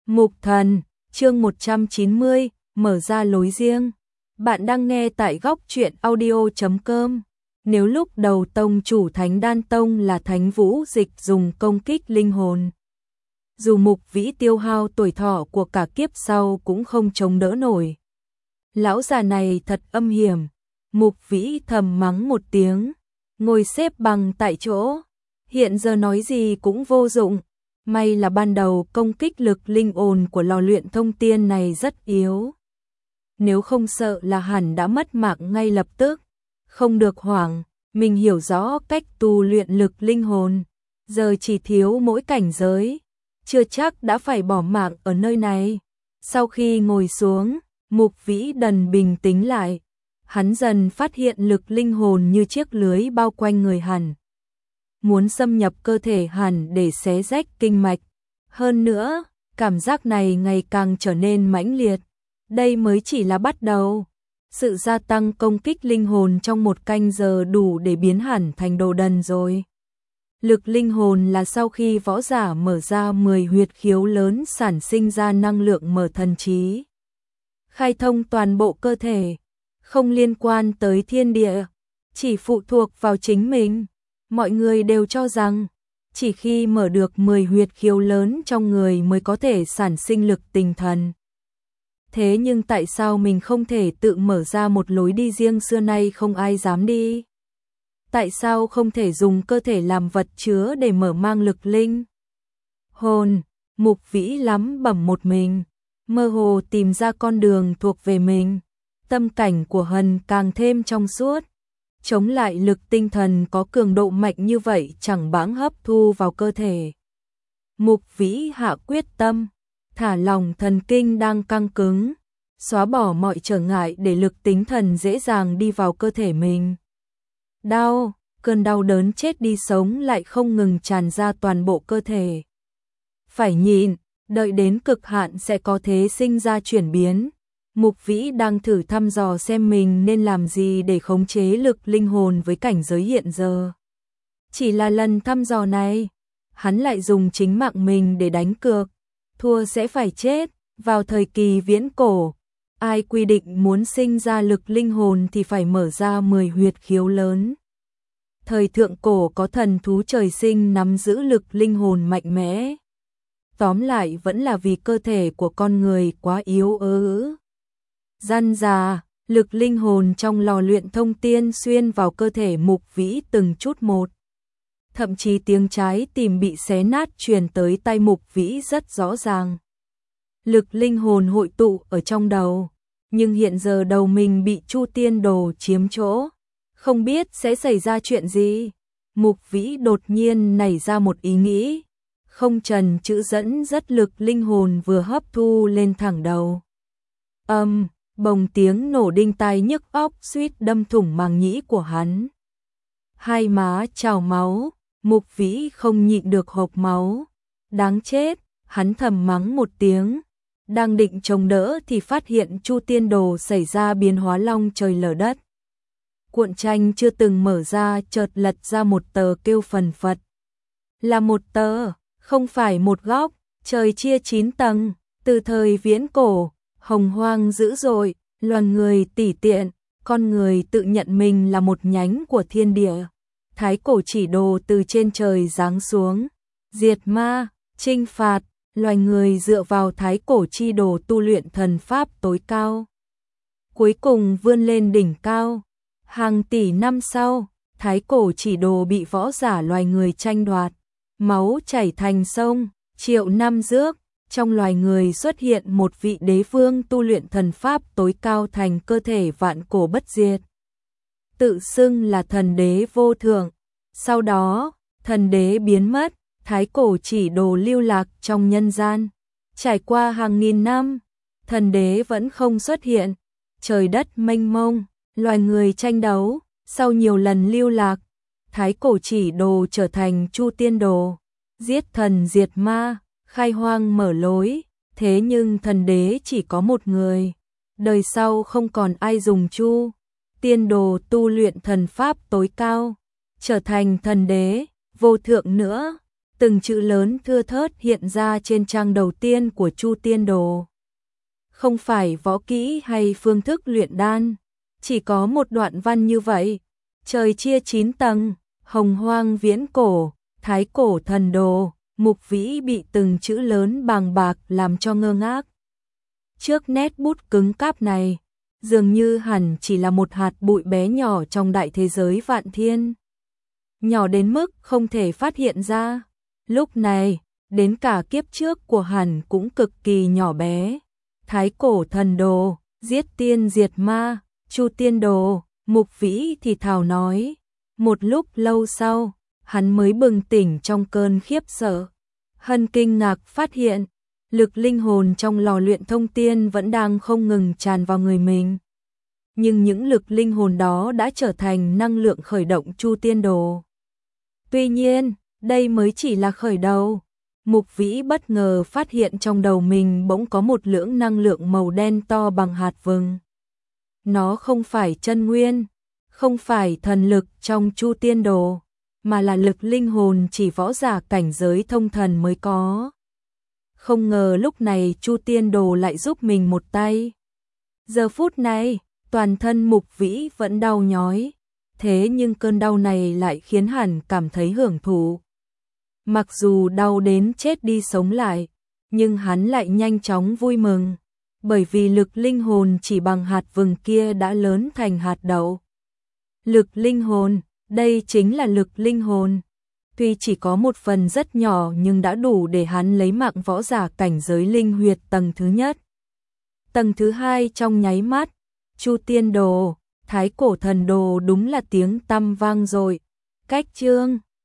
Mục Thần, chương 190, mở ra lối riêng. Bạn đang nghe tại góc truyện audio.com. Nếu lúc đầu tông chủ Thánh Đan Tông là Thánh Vũ Dịch dùng công kích linh hồn, dù Mục Vĩ tiêu hao tuổi thọ của cả kiếp sau cũng không chống đỡ nổi. Lão già này thật âm hiểm. Mục Vĩ thầm mắng một tiếng, ngồi xếp bằng tại chỗ. Hiện giờ nói gì cũng vô dụng. May là ban đầu công kích lực linh hồn của lò luyện thông tiên này rất yếu. Nếu không sợ là hẳn đã mất mạng ngay lập tức. Không được hoảng, mình hiểu rõ cách tu luyện lực linh hồn. Giờ chỉ thiếu mỗi cảnh giới. Chưa chắc đã phải bỏ mạng ở nơi này. Sau khi ngồi xuống, Mục Vĩ dần bình tĩnh lại. Hắn dần phát hiện lực linh hồn như chiếc lưới bao quanh người hắn. Muốn xâm nhập cơ thể hẳn để xé rách kinh mạch. Hơn nữa, cảm giác này ngày càng trở nên mãnh liệt. Đây mới chỉ là bắt đầu. Sự gia tăng công kích linh hồn trong một canh giờ đủ để biến hẳn thành đồ đần rồi. Lực linh hồn là sau khi võ giả mở ra 10 huyệt khiếu lớn sản sinh ra năng lượng mở thần trí. Khai thông toàn bộ cơ thể, không liên quan tới thiên địa, chỉ phụ thuộc vào chính mình. Mọi người đều cho rằng, chỉ khi mở được 10 huyệt khiếu lớn trong người mới có thể sản sinh lực tinh thần. Thế nhưng tại sao mình không thể tự mở ra một lối đi riêng xưa nay không ai dám đi? Tại sao không thể dùng cơ thể làm vật chứa để mở mang lực linh hồn? Mục Vĩ lắm bẩm một mình, mơ hồ tìm ra con đường thuộc về mình. Tâm cảnh của hắn càng thêm trong suốt. Chống lại lực tinh thần có cường độ mạnh như vậy chẳng bẵng hấp thu vào cơ thể. Mục Vĩ hạ quyết tâm, thả lỏng thần kinh đang căng cứng, xóa bỏ mọi trở ngại để lực tinh thần dễ dàng đi vào cơ thể mình. Đau, cơn đau đớn chết đi sống lại không ngừng tràn ra toàn bộ cơ thể. Phải nhịn, đợi đến cực hạn sẽ có thế sinh ra chuyển biến. Mục Vĩ đang thử thăm dò xem mình nên làm gì để khống chế lực linh hồn với cảnh giới hiện giờ. Chỉ là lần thăm dò này, hắn lại dùng chính mạng mình để đánh cược, thua sẽ phải chết. Vào thời kỳ viễn cổ, ai quy định muốn sinh ra lực linh hồn thì phải mở ra 10 huyệt khiếu lớn. Thời thượng cổ có thần thú trời sinh nắm giữ lực linh hồn mạnh mẽ. Tóm lại vẫn là vì cơ thể của con người quá yếu ớt. Răn già, lực linh hồn trong lò luyện thông tiên xuyên vào cơ thể Mục Vĩ từng chút một. Thậm chí tiếng trái tim bị xé nát truyền tới tai Mục Vĩ rất rõ ràng. Lực linh hồn hội tụ ở trong đầu, nhưng hiện giờ đầu mình bị Chu Tiên Đồ chiếm chỗ. Không biết sẽ xảy ra chuyện gì. Mục Vĩ đột nhiên nảy ra một ý nghĩ. Không trần chữ dẫn dắt lực linh hồn vừa hấp thu lên thẳng đầu. Bồng tiếng nổ đinh tai nhức óc suýt đâm thủng màng nhĩ của hắn. Hai má trào máu, Mục Vĩ không nhịn được hộc máu. Đáng chết, hắn thầm mắng một tiếng. Đang định chống đỡ thì phát hiện Chu Tiên Đồ xảy ra biến hóa long trời lở đất. Cuộn tranh chưa từng mở ra chợt lật ra một tờ kêu phần phật. Là một tờ, không phải một góc, trời chia 9 tầng, từ thời viễn cổ. Hồng hoang dữ dội, loài người tỉ tiện, con người tự nhận mình là một nhánh của thiên địa. Thái cổ chỉ đồ từ trên trời giáng xuống, diệt ma, trinh phạt, loài người dựa vào thái cổ chi đồ tu luyện thần pháp tối cao. Cuối cùng vươn lên đỉnh cao. Hàng tỷ năm sau, thái cổ chỉ đồ bị võ giả loài người tranh đoạt, máu chảy thành sông. Triệu năm rước, trong loài người xuất hiện một vị đế vương tu luyện thần pháp tối cao thành cơ thể vạn cổ bất diệt. Tự xưng là thần đế vô thượng. Sau đó, thần đế biến mất, thái cổ chỉ đồ lưu lạc trong nhân gian. Trải qua hàng nghìn năm, thần đế vẫn không xuất hiện. Trời đất mênh mông, loài người tranh đấu, sau nhiều lần lưu lạc, thái cổ chỉ đồ trở thành Chu Tiên Đồ, giết thần diệt ma. Khai hoang mở lối, thế nhưng thần đế chỉ có một người. Đời sau không còn ai dùng Chu Tiên Đồ tu luyện thần pháp tối cao, trở thành thần đế, vô thượng nữa. Từng chữ lớn thưa thớt hiện ra trên trang đầu tiên của Chu Tiên Đồ. Không phải võ kỹ hay phương thức luyện đan, chỉ có một đoạn văn như vậy. Trời chia 9 tầng, hồng hoang viễn cổ, thái cổ thần đồ, Mục Vĩ bị từng chữ lớn bàng bạc làm cho ngơ ngác. Trước nét bút cứng cáp này, dường như hẳn chỉ là một hạt bụi bé nhỏ trong đại thế giới vạn thiên. Nhỏ đến mức không thể phát hiện ra. Lúc này, đến cả kiếp trước của hẳn cũng cực kỳ nhỏ bé. Thái cổ thần đồ, giết tiên diệt ma, Chu Tiên Đồ, Mục Vĩ thì thào nói. Một lúc lâu sau, hắn mới bừng tỉnh trong cơn khiếp sợ. Hân kinh ngạc phát hiện, lực linh hồn trong lò luyện thông tiên vẫn đang không ngừng tràn vào người mình. Nhưng những lực linh hồn đó đã trở thành năng lượng khởi động Chu Tiên Đồ. Tuy nhiên, đây mới chỉ là khởi đầu. Mục Vĩ bất ngờ phát hiện trong đầu mình bỗng có một lưỡng năng lượng màu đen to bằng hạt vừng. Nó không phải chân nguyên, không phải thần lực trong Chu Tiên Đồ, mà là lực linh hồn chỉ võ giả cảnh giới thông thần mới có. Không ngờ lúc này Chu Tiên Đồ lại giúp mình một tay. Giờ phút này, toàn thân Mục Vĩ vẫn đau nhói, thế nhưng cơn đau này lại khiến hắn cảm thấy hưởng thụ. Mặc dù đau đến chết đi sống lại, nhưng hắn lại nhanh chóng vui mừng, bởi vì lực linh hồn chỉ bằng hạt vừng kia đã lớn thành hạt đậu. Lực linh hồn, đây chính là lực linh hồn. Tuy chỉ có một phần rất nhỏ nhưng đã đủ để hắn lấy mạng võ giả cảnh giới linh huyệt tầng thứ nhất. Tầng thứ hai trong nháy mắt, Chu Tiên Đồ, Thái cổ thần đồ đúng là tiếng tăm vang rồi. Cách chương